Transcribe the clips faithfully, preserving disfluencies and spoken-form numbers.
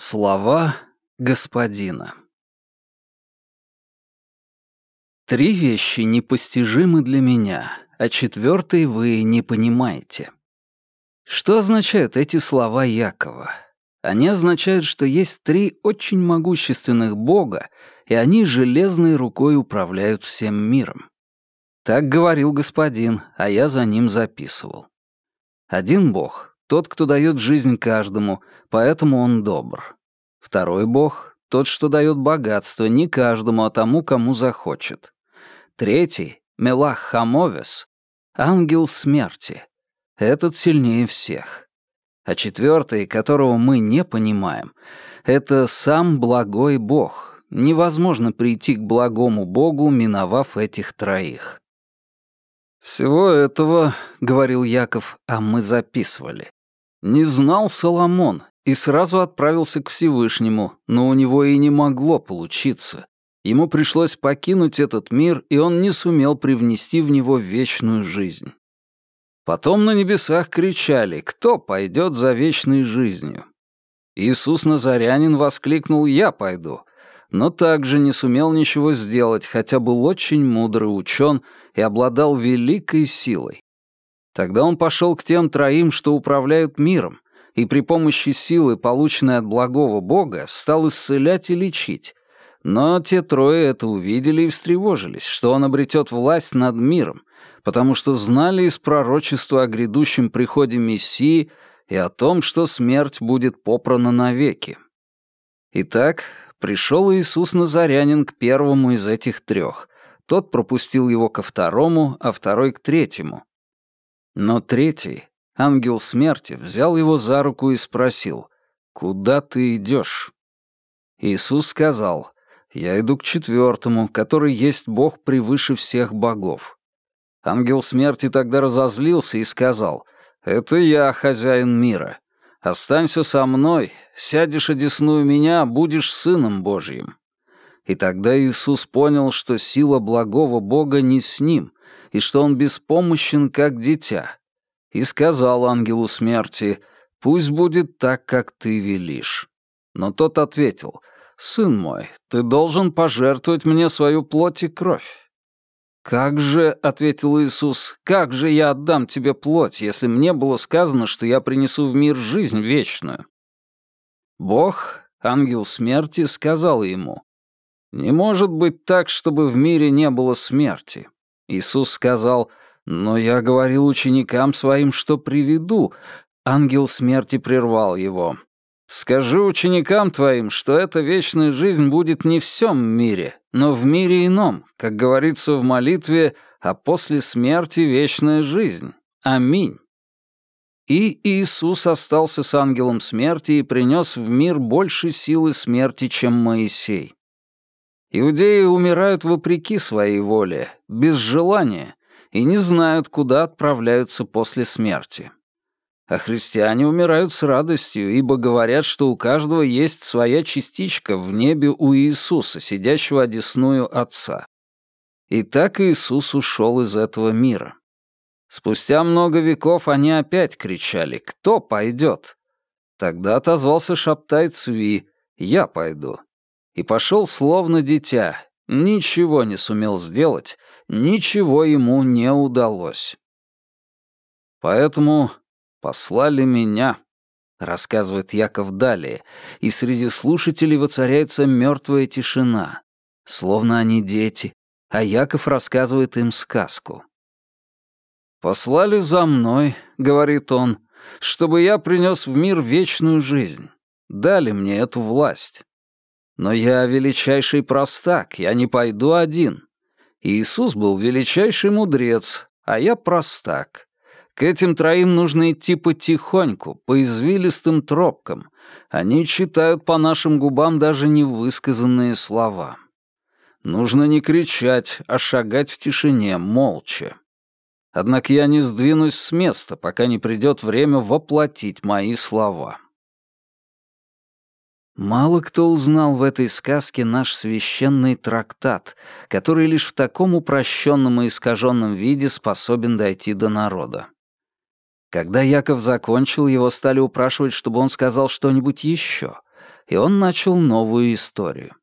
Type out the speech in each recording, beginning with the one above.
Слова господина. Три вещи непостижимы для меня, а четвертой вы не понимаете. Что означают эти слова Якова? Они означают, что есть три очень могущественных Бога, и они железной рукой управляют всем миром. Так говорил господин, а я за ним записывал. Один Бог — тот, кто дает жизнь каждому, поэтому он добр. Второй Бог — тот, что дает богатство не каждому, а тому, кому захочет. Третий — Мелах Хамовес — ангел смерти. Этот сильнее всех. А четвертый, которого мы не понимаем, это сам благой Бог. Невозможно прийти к благому Богу, миновав этих троих. «Всего этого, — говорил Яков, — а мы записывали. Не знал Соломон и сразу отправился к Всевышнему, но у него и не могло получиться. Ему пришлось покинуть этот мир, и он не сумел привнести в него вечную жизнь. Потом на небесах кричали: «Кто пойдет за вечной жизнью?» Иисус Назарянин воскликнул: «Я пойду», но также не сумел ничего сделать, хотя был очень мудрый учен и обладал великой силой. Тогда он пошел к тем троим, что управляют миром, и при помощи силы, полученной от благого Бога, стал исцелять и лечить. Но те трое это увидели и встревожились, что он обретет власть над миром, потому что знали из пророчества о грядущем приходе Мессии и о том, что смерть будет попрана навеки. Итак, пришел Иисус Назарянин к первому из этих трех. Тот пропустил его ко второму, а второй к третьему. Но третий, ангел смерти, взял его за руку и спросил: «Куда ты идешь?» Иисус сказал: «Я иду к четвертому, который есть Бог превыше всех богов». Ангел смерти тогда разозлился и сказал: «Это я, хозяин мира. Останься со мной, сядешь одесную меня, будешь сыном Божьим». И тогда Иисус понял, что сила благого Бога не с ним, и что он беспомощен, как дитя. И сказал ангелу смерти: «Пусть будет так, как ты велишь». Но тот ответил: «Сын мой, ты должен пожертвовать мне свою плоть и кровь». «Как же, — ответил Иисус, — как же я отдам тебе плоть, если мне было сказано, что я принесу в мир жизнь вечную?» Бог, ангел смерти, сказал ему: «Не может быть так, чтобы в мире не было смерти». Иисус сказал: «Но я говорил ученикам своим, что приведу». Ангел смерти прервал его: «Скажи ученикам твоим, что эта вечная жизнь будет не в всем мире, но в мире ином, как говорится в молитве, а после смерти вечная жизнь. Аминь». И Иисус остался с ангелом смерти и принес в мир больше силы смерти, чем Моисей. Иудеи умирают вопреки своей воле, без желания, и не знают, куда отправляются после смерти. А христиане умирают с радостью, ибо говорят, что у каждого есть своя частичка в небе у Иисуса, сидящего одесную Отца. И так Иисус ушел из этого мира. Спустя много веков они опять кричали: «Кто пойдет?» Тогда отозвался Шабтай Цви: «Я пойду». И пошел словно дитя, ничего не сумел сделать, ничего ему не удалось. Поэтому послали меня, рассказывает Яков далее, и среди слушателей воцаряется мертвая тишина, словно они дети, а Яков рассказывает им сказку. «Послали за мной, — говорит он, — чтобы я принес в мир вечную жизнь. Дали мне эту власть. Но я величайший простак, я не пойду один. Иисус был величайший мудрец, а я простак. К этим троим нужно идти потихоньку, по извилистым тропкам. Они читают по нашим губам даже невысказанные слова. Нужно не кричать, а шагать в тишине, молча. Однако я не сдвинусь с места, пока не придет время воплотить мои слова». Мало кто узнал в этой сказке наш священный трактат, который лишь в таком упрощенном и искаженном виде способен дойти до народа. Когда Яков закончил, его стали упрашивать, чтобы он сказал что-нибудь еще. и он начал новую историю.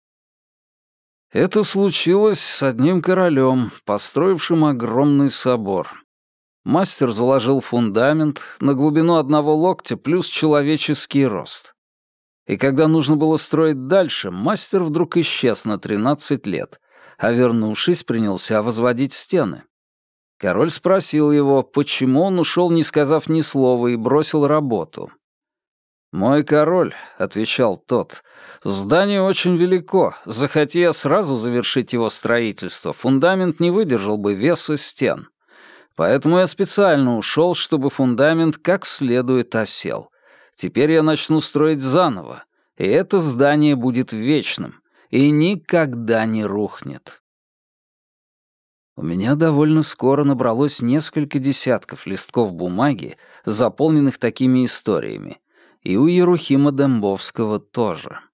Это случилось с одним королем, построившим огромный собор. Мастер заложил фундамент на глубину одного локтя плюс человеческий рост. И когда нужно было строить дальше, мастер вдруг исчез на тринадцать лет, а вернувшись, принялся возводить стены. Король спросил его, почему он ушел, не сказав ни слова, и бросил работу. «Мой король», — отвечал тот, — «здание очень велико. Захоти я сразу завершить его строительство, фундамент не выдержал бы веса стен. Поэтому я специально ушел, чтобы фундамент как следует осел. Теперь я начну строить заново, и это здание будет вечным и никогда не рухнет». У меня довольно скоро набралось несколько десятков листков бумаги, заполненных такими историями, и у Ерухима Дембовского тоже.